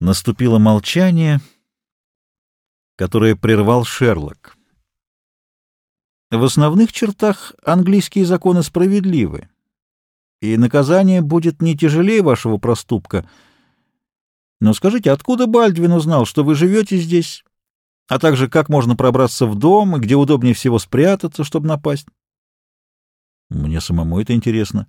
Наступило молчание, которое прервал Шерлок. В основных чертах английские законы справедливы, и наказание будет не тяжелее вашего проступка. Но скажите, откуда Бальдвин узнал, что вы живете здесь, а также как можно пробраться в дом, и где удобнее всего спрятаться, чтобы напасть? Мне самому это интересно.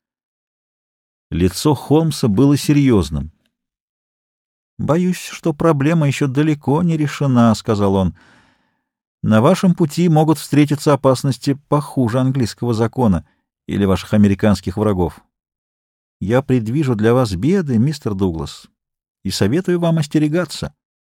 Лицо Холмса было серьезным. «Боюсь, что проблема еще далеко не решена», — сказал он. «На вашем пути могут встретиться опасности похуже английского закона или ваших американских врагов. Я предвижу для вас беды, мистер Дуглас, и советую вам остерегаться».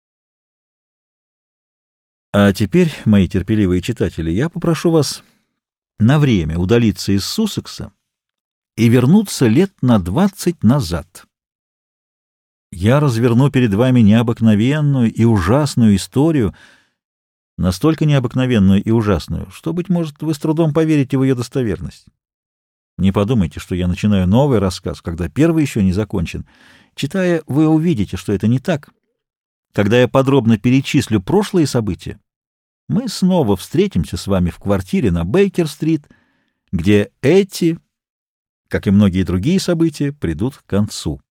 А теперь, мои терпеливые читатели, я попрошу вас на время удалиться из Суссекса и вернуться лет на 20 назад. Я разверну перед вами необыкновенную и ужасную историю, настолько необыкновенную и ужасную, что, быть может, вы с трудом поверите в ее достоверность. Не подумайте, что я начинаю новый рассказ, когда первый еще не закончен. Читая, вы увидите, что это не так. Когда я подробно перечислю прошлые события, мы снова встретимся с вами в квартире на Бейкер-стрит, где эти, как и многие другие события, придут к концу.